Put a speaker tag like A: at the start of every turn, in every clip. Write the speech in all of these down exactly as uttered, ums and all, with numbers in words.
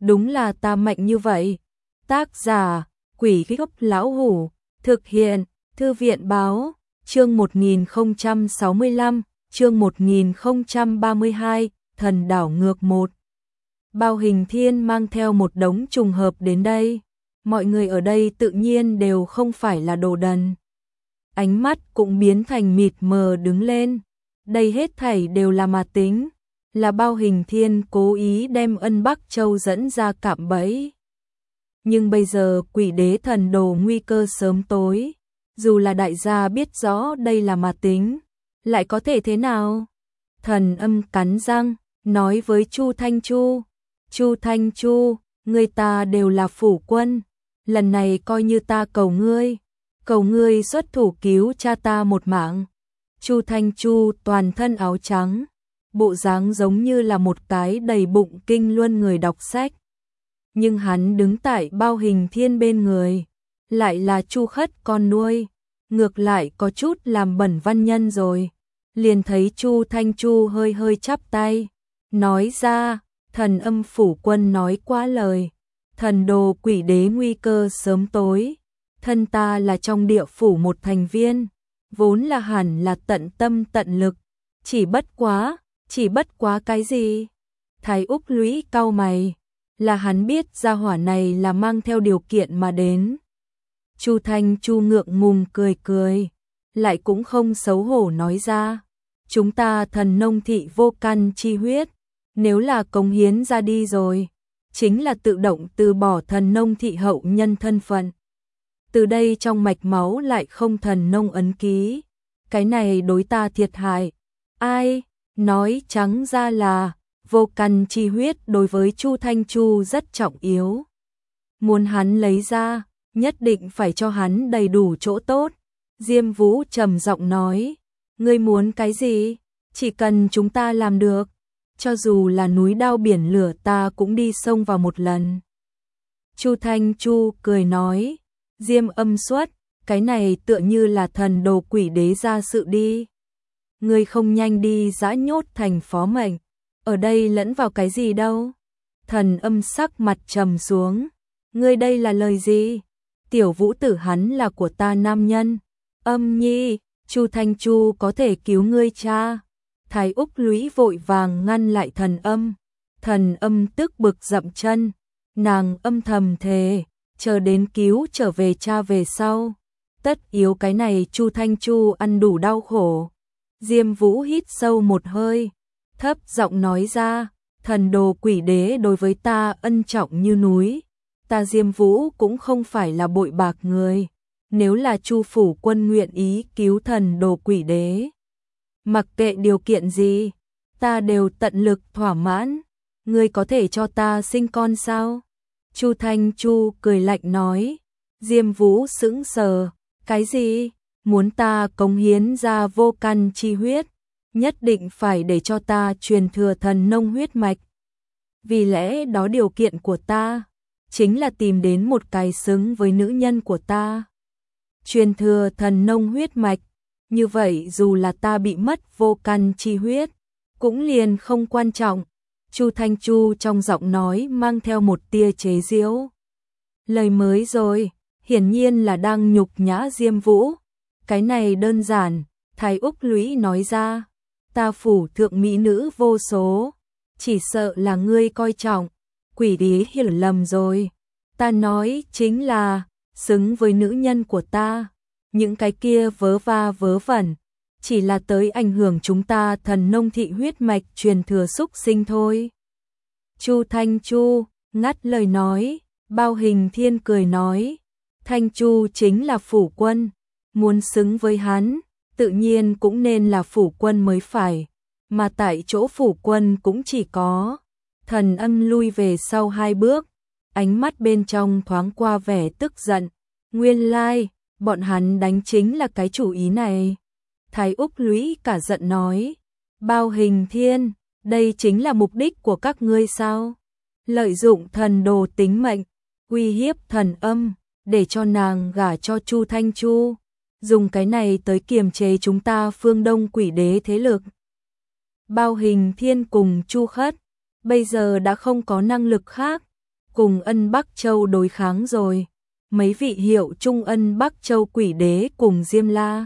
A: đúng là ta mạnh như vậy. Tác giả, Quỷ Gốc Lão Hủ, thực hiện, Thư viện Báo, chương một nghìn không trăm sáu mươi lăm, chương một nghìn không trăm ba mươi hai, Thần Đảo Ngược một. Bao Hình Thiên mang theo một đống trùng hợp đến đây. Mọi người ở đây tự nhiên đều không phải là đồ đần. Ánh mắt cũng biến thành mịt mờ đứng lên. Đây hết thảy đều là mà tính, là Bao Hình Thiên cố ý đem Ân Bắc Châu dẫn ra cạm bẫy. Nhưng bây giờ Quỷ Đế Thần Đồ nguy cơ sớm tối, dù là đại gia biết rõ đây là mà tính, lại có thể thế nào? Thần Âm cắn răng, nói với Chu Thanh Chu, Chu Thanh Chu, người ta đều là phủ quân, lần này coi như ta cầu ngươi, cầu ngươi xuất thủ cứu cha ta một mạng. Chu Thanh Chu toàn thân áo trắng, bộ dáng giống như là một cái đầy bụng kinh luân người đọc sách. Nhưng hắn đứng tại Bao Hình Thiên bên người, lại là Chu Khất con nuôi, ngược lại có chút làm bẩn văn nhân rồi. Liền thấy Chu Thanh Chu hơi hơi chắp tay, nói ra, Thần Âm phủ quân nói quá lời, thần đồ Quỷ Đế nguy cơ sớm tối, thân ta là trong địa phủ một thành viên, vốn là hẳn là tận tâm tận lực, chỉ bất quá, chỉ bất quá cái gì? Thái Úc Lũy cau mày, là hắn biết gia hỏa này là mang theo điều kiện mà đến. Chu Thanh Chu ngượng ngùng cười cười, lại cũng không xấu hổ nói ra, chúng ta thần nông thị vô căn chi huyết, nếu là cống hiến ra đi rồi, chính là tự động từ bỏ thần nông thị hậu nhân thân phận. Từ đây trong mạch máu lại không thần nông ấn ký, cái này đối ta thiệt hại. Ai, nói trắng ra là, vô căn chi huyết đối với Chu Thanh Chu rất trọng yếu. Muốn hắn lấy ra, nhất định phải cho hắn đầy đủ chỗ tốt. Diêm Vũ trầm giọng nói, ngươi muốn cái gì? Chỉ cần chúng ta làm được, cho dù là núi đao biển lửa ta cũng đi xông vào một lần. Chu Thanh Chu cười nói, Diêm Âm Xuất, cái này tựa như là thần đồ Quỷ Đế ra sự đi. Ngươi không nhanh đi giã nhốt thành phó mệnh, ở đây lẫn vào cái gì đâu? Thần Âm sắc mặt trầm xuống, ngươi đây là lời gì? Tiểu Vũ tử hắn là của ta nam nhân. Âm Nhi, Chu Thanh Chu có thể cứu ngươi cha. Thái Úc Lũy vội vàng ngăn lại Thần Âm. Thần Âm tức bực dậm chân, nàng âm thầm thề, chờ đến cứu trở về cha về sau, tất yếu cái này Chu Thanh Chu ăn đủ đau khổ. Diêm Vũ hít sâu một hơi, thấp giọng nói ra, thần đồ Quỷ Đế đối với ta ân trọng như núi, ta Diêm Vũ cũng không phải là bội bạc người, nếu là Chu phủ quân nguyện ý cứu thần đồ Quỷ Đế, mặc kệ điều kiện gì, ta đều tận lực thỏa mãn. Ngươi có thể cho ta sinh con sao? Chu Thanh Chu cười lạnh nói. Diêm Vũ sững sờ, cái gì? Muốn ta cống hiến ra vô căn chi huyết, nhất định phải để cho ta truyền thừa thần nông huyết mạch. Vì lẽ đó điều kiện của ta chính là tìm đến một cái xứng với nữ nhân của ta. Truyền thừa thần nông huyết mạch, như vậy dù là ta bị mất vô căn chi huyết, cũng liền không quan trọng. Chu Thanh Chu trong giọng nói mang theo một tia chế giễu. Lời mới rồi, hiển nhiên là đang nhục nhã Diêm Vũ. Cái này đơn giản, Thái Úc Lũy nói ra, ta phủ thượng mỹ nữ vô số, chỉ sợ là ngươi coi trọng, Quỷ Đế hiểu lầm rồi. Ta nói chính là, xứng với nữ nhân của ta, những cái kia vớ va vớ vẩn, chỉ là tới ảnh hưởng chúng ta thần nông thị huyết mạch truyền thừa xúc sinh thôi. Chu Thanh Chu ngắt lời nói. Bao Hình Thiên cười nói, Thanh Chu chính là phủ quân, muốn xứng với hắn, tự nhiên cũng nên là phủ quân mới phải, mà tại chỗ phủ quân cũng chỉ có. Thần Âm lui về sau hai bước, ánh mắt bên trong thoáng qua vẻ tức giận, nguyên lai, bọn hắn đánh chính là cái chủ ý này. Thái Úc Lũy cả giận nói, Bao Hình Thiên, đây chính là mục đích của các ngươi sao? Lợi dụng thần đồ tính mệnh, uy hiếp Thần Âm, để cho nàng gả cho Chu Thanh Chu, dùng cái này tới kiềm chế chúng ta phương Đông Quỷ Đế thế lực. Bao Hình Thiên cùng Chu Khất, bây giờ đã không có năng lực khác, cùng Ân Bắc Châu đối kháng rồi. Mấy vị hiệu trung Ân Bắc Châu quỷ đế cùng Diêm La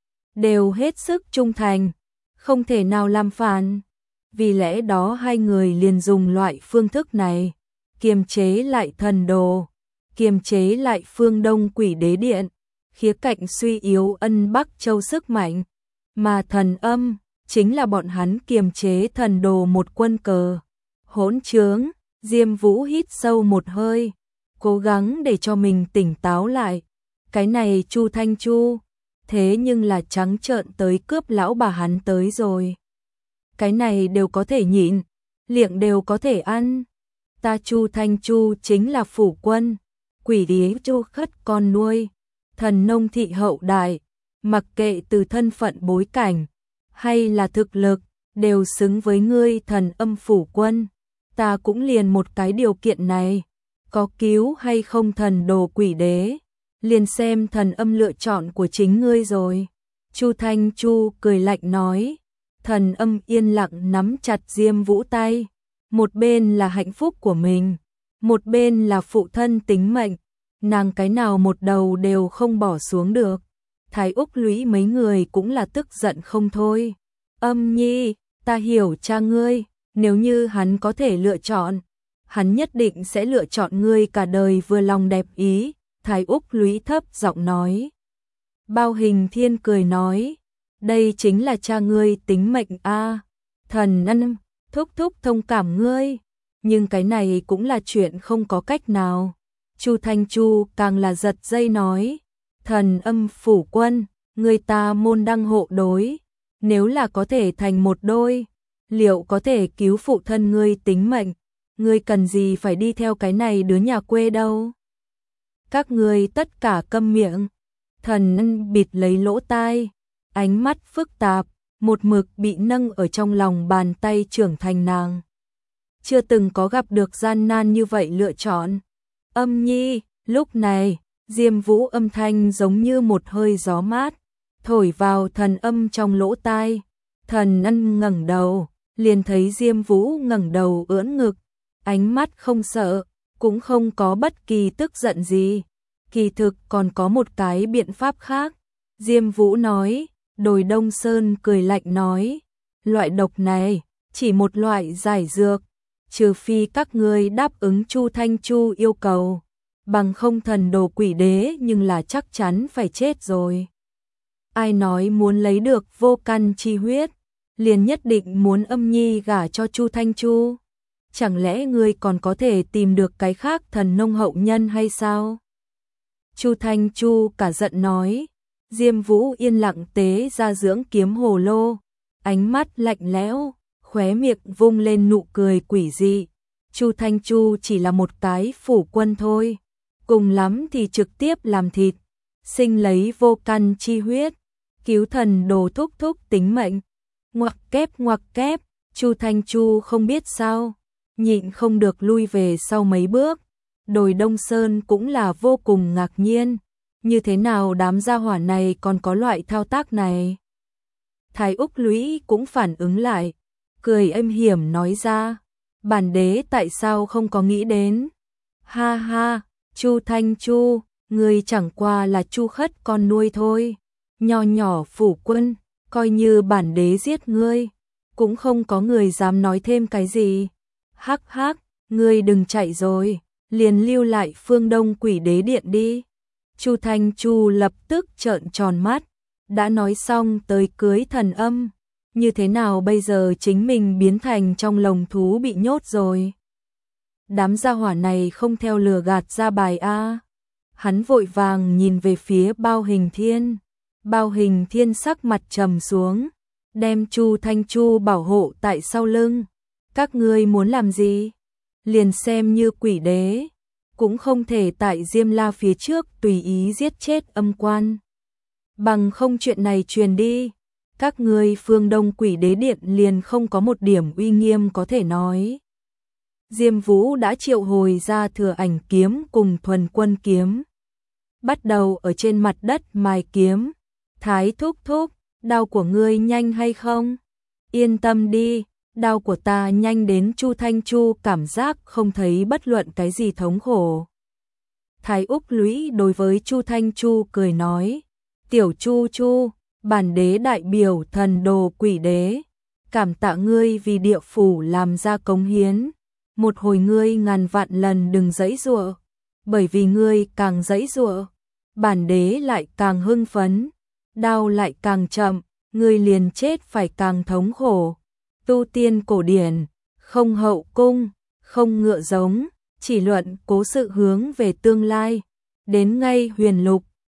A: đều hết sức trung thành, không thể nào làm phản. Vì lẽ đó hai người liền dùng loại phương thức này, kiềm chế lại thần đồ, kiềm chế lại phương Đông quỷ đế điện, khía cạnh suy yếu Ân Bắc Châu sức mạnh, mà thần âm chính là bọn hắn kiềm chế thần đồ một quân cờ. Hỗn trướng, Diêm Vũ hít sâu một hơi, cố gắng để cho mình tỉnh táo lại. Cái này Chu Thanh Chu, thế nhưng là trắng trợn tới cướp lão bà hắn tới rồi. Cái này đều có thể nhịn, liệng đều có thể ăn. Ta Chu Thanh Chu chính là phủ quân, quỷ đế Chu Khất con nuôi, thần nông thị hậu đại, mặc kệ từ thân phận bối cảnh hay là thực lực, đều xứng với ngươi thần âm phủ quân. Ta cũng liền một cái điều kiện này, có cứu hay không thần đồ quỷ đế, liền xem thần âm lựa chọn của chính ngươi rồi. Chu Thanh Chu cười lạnh nói. Thần âm yên lặng nắm chặt Diêm Vũ tay, một bên là hạnh phúc của mình, một bên là phụ thân tính mệnh, nàng cái nào một đầu đều không bỏ xuống được. Thái Úc Lũy mấy người cũng là tức giận không thôi. Âm Nhi, ta hiểu cha ngươi, nếu như hắn có thể lựa chọn, hắn nhất định sẽ lựa chọn ngươi cả đời vừa lòng đẹp ý. Thái Úc Lũy thấp giọng nói. Bao Hình Thiên cười nói, đây chính là cha ngươi tính mệnh a. À. Thần ân, thúc thúc thông cảm ngươi, nhưng cái này cũng là chuyện không có cách nào. Chu Thanh Chu càng là giật dây nói, thần âm phủ quân, người ta môn đăng hộ đối, nếu là có thể thành một đôi, liệu có thể cứu phụ thân ngươi tính mệnh, ngươi cần gì phải đi theo cái này đứa nhà quê đâu. Các ngươi tất cả câm miệng. Thần ân bịt lấy lỗ tai, ánh mắt phức tạp, một mực bị nâng ở trong lòng bàn tay trưởng thành nàng. Chưa từng có gặp được gian nan như vậy lựa chọn. Âm Nhi, lúc này, Diêm Vũ âm thanh giống như một hơi gió mát, thổi vào thần âm trong lỗ tai. Thần ân ngẩng đầu, liền thấy Diêm Vũ ngẩng đầu ưỡn ngực, ánh mắt không sợ, cũng không có bất kỳ tức giận gì. Kỳ thực còn có một cái biện pháp khác. Diêm Vũ nói. Đồi Đông Sơn cười lạnh nói, loại độc này chỉ một loại giải dược, trừ phi các ngươi đáp ứng Chu Thanh Chu yêu cầu, bằng không thần đồ quỷ đế nhưng là chắc chắn phải chết rồi. Ai nói muốn lấy được vô căn chi huyết, liền nhất định muốn Âm Nhi gả cho Chu Thanh Chu? Chẳng lẽ ngươi còn có thể tìm được cái khác thần nông hậu nhân hay sao? Chu Thanh Chu cả giận nói. Diêm Vũ yên lặng tế ra dưỡng kiếm hồ lô, ánh mắt lạnh lẽo, khóe miệng vung lên nụ cười quỷ dị. Chu Thanh Chu chỉ là một cái phủ quân thôi, cùng lắm thì trực tiếp làm thịt, sinh lấy vô căn chi huyết, cứu thần đồ thúc thúc tính mệnh. Ngoặc kép ngoặc kép, Chu Thanh Chu không biết sao, nhịn không được lui về sau mấy bước. Đồi Đông Sơn cũng là vô cùng ngạc nhiên. Như thế nào đám gia hỏa này còn có loại thao tác này? Thái Úc Lũy cũng phản ứng lại, cười êm hiểm nói ra, bản đế tại sao không có nghĩ đến? Ha ha, Chu Thanh Chu, ngươi chẳng qua là Chu Khất con nuôi thôi, nho nhỏ phủ quân, coi như bản đế giết ngươi, cũng không có người dám nói thêm cái gì. Hắc hắc, ngươi đừng chạy rồi, liền lưu lại phương Đông quỷ đế điện đi. Chu Thanh Chu lập tức trợn tròn mắt, đã nói xong tới cưới thần âm, như thế nào bây giờ chính mình biến thành trong lồng thú bị nhốt rồi. Đám gia hỏa này không theo lừa gạt ra bài a. Hắn vội vàng nhìn về phía Bao Hình Thiên, Bao Hình Thiên sắc mặt trầm xuống, đem Chu Thanh Chu bảo hộ tại sau lưng. Các ngươi muốn làm gì? Liền xem như quỷ đế, cũng không thể tại Diêm La phía trước tùy ý giết chết âm quan. Bằng không chuyện này truyền đi, các ngươi phương Đông quỷ đế điện liền không có một điểm uy nghiêm có thể nói. Diêm Vũ đã triệu hồi ra thừa ảnh kiếm cùng thuần quân kiếm, bắt đầu ở trên mặt đất mài kiếm. Thái thúc thúc, đao của ngươi nhanh hay không? Yên tâm đi, đao của ta nhanh đến Chu Thanh Chu cảm giác không thấy bất luận cái gì thống khổ. Thái Úc Lũy đối với Chu Thanh Chu cười nói, tiểu Chu Chu, bản đế đại biểu thần đồ quỷ đế, cảm tạ ngươi vì địa phủ làm ra cống hiến, một hồi ngươi ngàn vạn lần đừng giãy giụa, bởi vì ngươi càng giãy giụa, bản đế lại càng hưng phấn, đao lại càng chậm, ngươi liền chết phải càng thống khổ. Tu tiên cổ điển, không hậu cung, không ngựa giống, chỉ luận cố sự hướng về tương lai, đến ngay huyền lục,